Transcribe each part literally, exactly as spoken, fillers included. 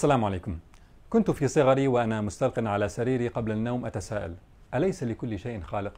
السلام عليكم. كنت في صغري وأنا مستلق على سريري قبل النوم أتساءل: أليس لكل شيء خالق؟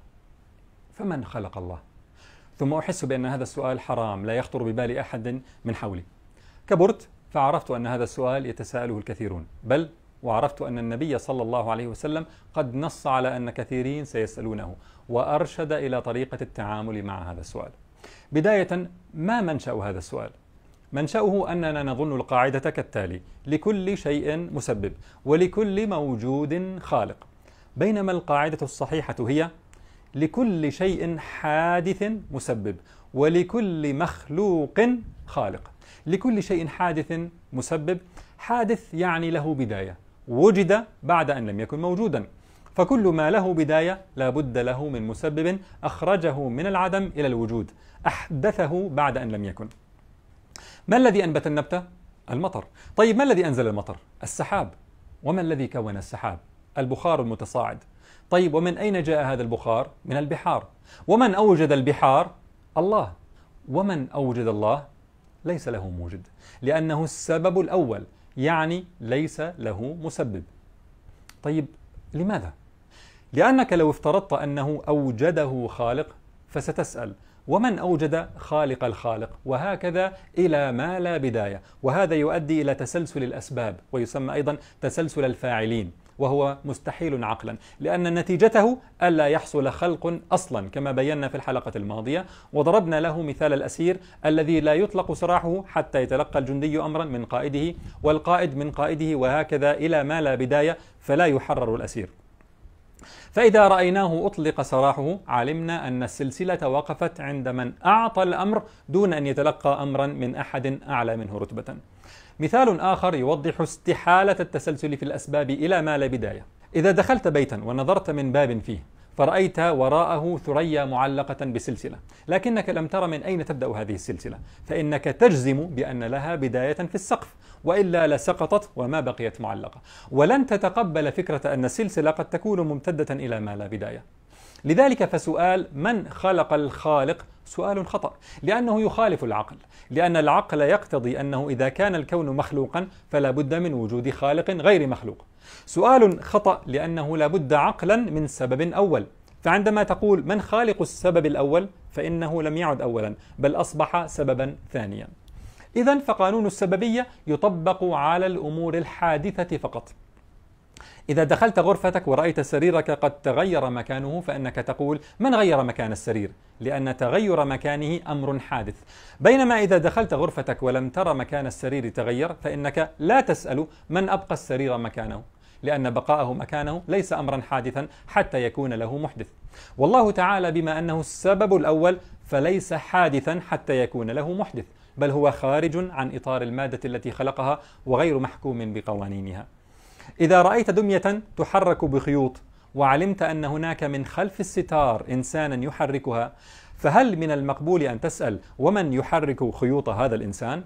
فمن خلق الله؟ ثم أحس بأن هذا السؤال حرام لا يخطر ببال أحد من حولي. كبرت فعرفت أن هذا السؤال يتساءله الكثيرون، بل وعرفت أن النبي صلى الله عليه وسلم قد نص على أن كثيرين سيسألونه، وأرشد إلى طريقة التعامل مع هذا السؤال. بداية، ما منشأ هذا السؤال؟ منشأه أننا نظن القاعدة كالتالي: لكل شيء مسبب ولكل موجود خالق، بينما القاعدة الصحيحة هي: لكل شيء حادث مسبب ولكل مخلوق خالق. لكل شيء حادث مسبب، حادث يعني له بداية، وجد بعد أن لم يكن موجودا، فكل ما له بداية لا بد له من مسبب أخرجه من العدم إلى الوجود، أحدثه بعد أن لم يكن. ما الذي أنبت النبتة؟ المطر. طيب ما الذي أنزل المطر؟ السحاب. وما الذي كون السحاب؟ البخار المتصاعد. طيب ومن أين جاء هذا البخار؟ من البحار. ومن أوجد البحار؟ الله. ومن أوجد الله؟ ليس له موجد، لأنه السبب الأول، يعني ليس له مسبب. طيب لماذا؟ لأنك لو افترضت أنه أوجده خالق فستسأل: ومن أوجد خالق الخالق؟ وهكذا إلى ما لا بداية، وهذا يؤدي إلى تسلسل الأسباب، ويسمى أيضا تسلسل الفاعلين، وهو مستحيل عقلا، لأن نتيجته ألا يحصل خلق أصلا، كما بينا في الحلقة الماضية، وضربنا له مثال الأسير الذي لا يطلق سراحه حتى يتلقى الجندي أمرا من قائده، والقائد من قائده، وهكذا إلى ما لا بداية، فلا يحرر الأسير. فإذا رأيناه أطلق سراحه علمنا أن السلسلة وقفت عند من أعطى الأمر دون أن يتلقى أمرا من أحد أعلى منه رتبة. مثال آخر يوضح استحالة التسلسل في الأسباب إلى ما لا بداية: إذا دخلت بيتا ونظرت من باب فيه فرأيت وراءه ثريا معلقة بسلسلة، لكنك لم تر من أين تبدأ هذه السلسلة، فإنك تجزم بأن لها بداية في السقف، وإلا لسقطت وما بقيت معلقة، ولن تتقبل فكرة أن السلسلة قد تكون ممتدة إلى ما لا بداية. لذلك فسؤال من خلق الخالق سؤال خطأ، لأنه يخالف العقل، لأن العقل يقتضي أنه إذا كان الكون مخلوقا فلا بد من وجود خالق غير مخلوق. سؤال خطأ لأنه لا بد عقلا من سبب أول، فعندما تقول من خالق السبب الأول فإنه لم يعد أولا، بل أصبح سببا ثانيا. إذن فقانون السببية يطبق على الأمور الحادثة فقط. إذا دخلت غرفتك ورأيت سريرك قد تغير مكانه فإنك تقول: من غير مكان السرير؟ لأن تغير مكانه أمر حادث. بينما إذا دخلت غرفتك ولم تر مكان السرير تغير فإنك لا تسأل: من أبقى السرير مكانه؟ لأن بقاءه مكانه ليس أمرا حادثا حتى يكون له محدث. والله تعالى بما أنه السبب الأول فليس حادثا حتى يكون له محدث، بل هو خارج عن إطار المادة التي خلقها وغير محكوم بقوانينها. إذا رأيت دمية تحرك بخيوط وعلمت أن هناك من خلف الستار إنسانا يحركها، فهل من المقبول أن تسأل: ومن يحرك خيوط هذا الإنسان؟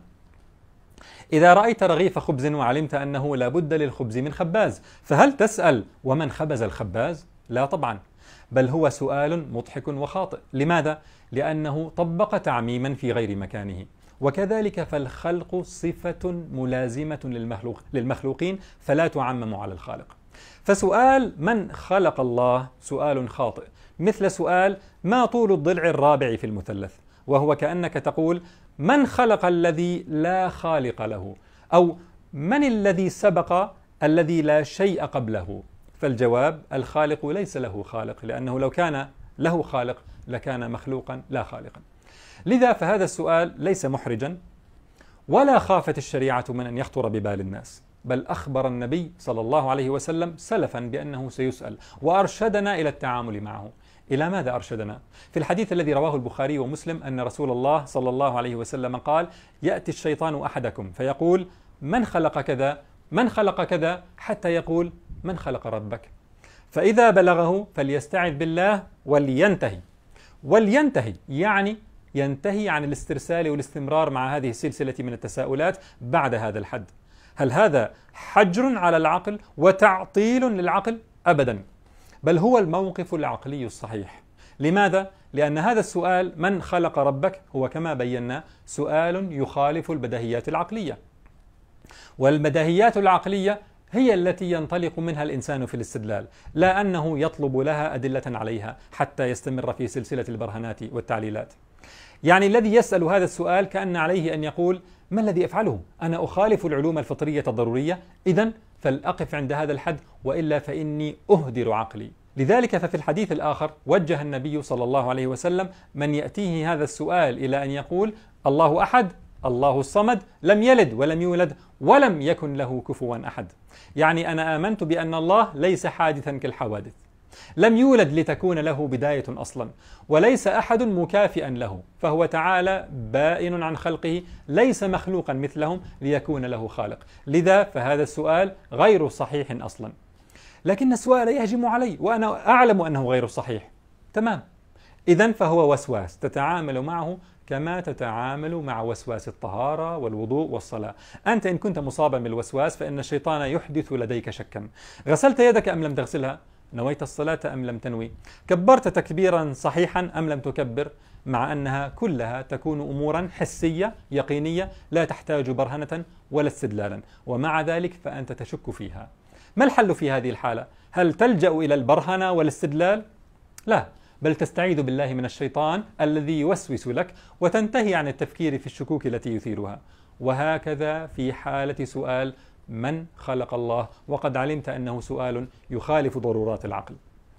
إذا رأيت رغيف خبز وعلمت أنه لا بد للخبز من خباز، فهل تسأل: ومن خبز الخباز؟ لا طبعا، بل هو سؤال مضحك وخاطئ. لماذا؟ لأنه طبق تعميما في غير مكانه. وكذلك فالخلق صفة ملازمة للمخلوق للمخلوقين فلا تعمم على الخالق. فسؤال من خلق الله سؤال خاطئ، مثل سؤال ما طول الضلع الرابع في المثلث، وهو كأنك تقول: من خلق الذي لا خالق له؟ أو من الذي سبق الذي لا شيء قبله؟ فالجواب: الخالق ليس له خالق، لأنه لو كان له خالق لكان مخلوقا لا خالقا. لذا فهذا السؤال ليس محرجا، ولا خافت الشريعة من أن يخطر ببال الناس، بل أخبر النبي صلى الله عليه وسلم سلفا بأنه سيسأل، وأرشدنا إلى التعامل معه. إلى ماذا أرشدنا؟ في الحديث الذي رواه البخاري ومسلم أن رسول الله صلى الله عليه وسلم قال: يأتي الشيطان أحدكم فيقول: من خلق كذا؟ من خلق كذا؟ حتى يقول: من خلق ربك؟ فإذا بلغه فليستعذ بالله ولينتهي. ولينتهي يعني ينتهي عن الاسترسال والاستمرار مع هذه السلسلة من التساؤلات بعد هذا الحد. هل هذا حجر على العقل وتعطيل للعقل؟ أبدا، بل هو الموقف العقلي الصحيح. لماذا؟ لأن هذا السؤال من خلق ربك هو كما بينا سؤال يخالف البديهيات العقلية. والبديهيات العقلية هي التي ينطلق منها الإنسان في الاستدلال، لا أنه يطلب لها أدلة عليها حتى يستمر في سلسلة البرهانات والتعليلات. يعني الذي يسأل هذا السؤال كأن عليه أن يقول: ما الذي أفعله؟ أنا أخالف العلوم الفطرية الضرورية، إذن فلأقف عند هذا الحد، وإلا فإني أهدر عقلي. لذلك ففي الحديث الآخر وجه النبي صلى الله عليه وسلم من يأتيه هذا السؤال إلى أن يقول: الله أحد، الله الصمد، لم يلد ولم يولد ولم يكن له كفوا أحد. يعني أنا آمنت بأن الله ليس حادثا كالحوادث، لم يولد لتكون له بداية أصلا، وليس أحد مكافئا له، فهو تعالى بائن عن خلقه، ليس مخلوقا مثلهم ليكون له خالق. لذا فهذا السؤال غير صحيح أصلا. لكن السؤال يهجم علي وأنا أعلم أنه غير صحيح. تمام، إذن فهو وسواس تتعامل معه كما تتعامل مع وسواس الطهارة والوضوء والصلاة. أنت إن كنت مصابا بالوسواس فإن الشيطان يحدث لديك شكا: غسلت يدك أم لم تغسلها؟ نويت الصلاة أم لم تنوي؟ كبرت تكبيرا صحيحا أم لم تكبر؟ مع أنها كلها تكون أمورا حسية يقينية لا تحتاج برهنة ولا استدلالا، ومع ذلك فأنت تشك فيها. ما الحل في هذه الحالة؟ هل تلجأ إلى البرهنة والاستدلال؟ لا، بل تستعيذ بالله من الشيطان الذي يوسوس لك، وتنتهي عن التفكير في الشكوك التي يثيرها. وهكذا في حالة سؤال من خلق الله، وقد علمت أنه سؤال يخالف ضرورات العقل.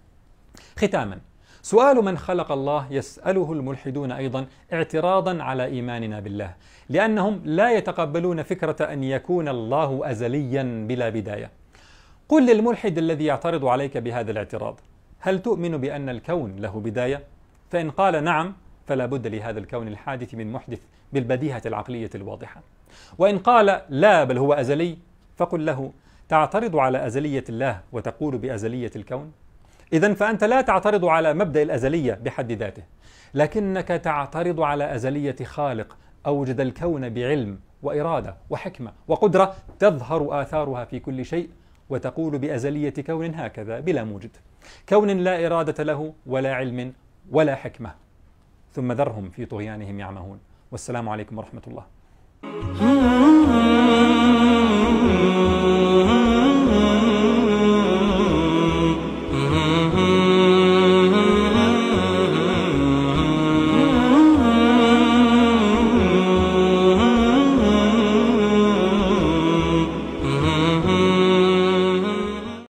ختاما، سؤال من خلق الله يسأله الملحدون أيضا اعتراضا على إيماننا بالله، لأنهم لا يتقبلون فكرة أن يكون الله أزليا بلا بداية. قل للملحد الذي يعترض عليك بهذا الاعتراض: هل تؤمن بأن الكون له بداية؟ فإن قال نعم، فلا بد لهذا الكون الحادث من محدث بالبديهة العقلية الواضحة. وإن قال لا بل هو أزلي، فقل له: تعترض على أزلية الله وتقول بأزلية الكون؟ إذن فأنت لا تعترض على مبدأ الأزلية بحد ذاته، لكنك تعترض على أزلية خالق أوجد الكون بعلم وإرادة وحكمة وقدرة تظهر آثارها في كل شيء، وتقول بأزلية كون هكذا بلا موجد، كون لا إرادة له ولا علم ولا حكمة. ثم ذرهم في طغيانهم يعمهون. والسلام عليكم ورحمة الله.